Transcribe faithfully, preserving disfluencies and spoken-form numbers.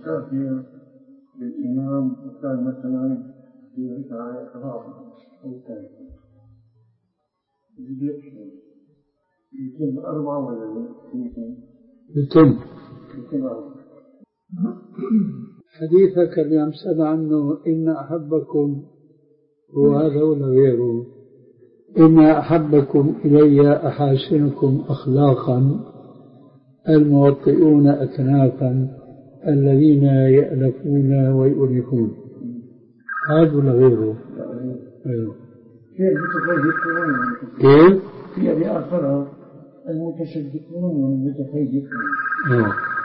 كافية للإمام وكان مثلا في ركعة رابعة أو ثالثة يتم أربعة ولا يتم؟ يتم يتم أربعة. حديثك اللي أمسد عنه إن أحبكم هو هذا ولا غيره؟ إن أحبكم إلي أحاسنكم أخلاقا الموطئون أكنافا الذين يألفون ويؤلفون، هذا ولا غيره؟ أيوه. كيف؟ في أبي آخرها المتشدقون والمتفيدقون.